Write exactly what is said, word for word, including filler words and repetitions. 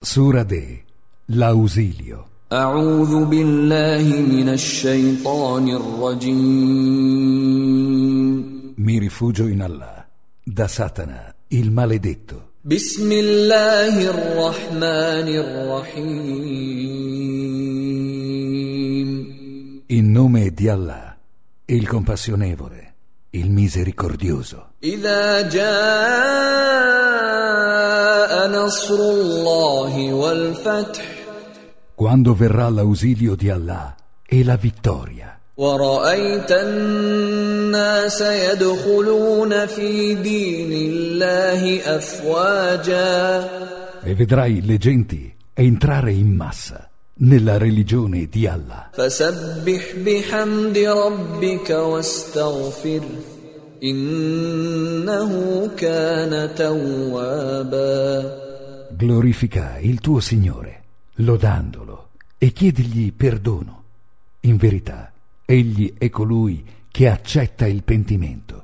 Sura de l'ausilio. أعوذ بالله من الشيطان الرجيم. Mi rifugio in Allah, da Satana, il maledetto. بسم الله الرحمن الرحيم. In nome di Allah, il compassionevole, il misericordioso. إذا جاء نصر الله والفتح. Quando verrà l'ausilio di Allah e la vittoria. ورأيت الناس يدخلون في دين الله أفواجا. E vedrai le genti entrare in massa nella religione di Allah. فسبح بحمد ربك واستغفر إنه كان توابا. Glorifica il tuo Signore, lodandolo, e chiedigli perdono. In verità, Egli è colui che accetta il pentimento.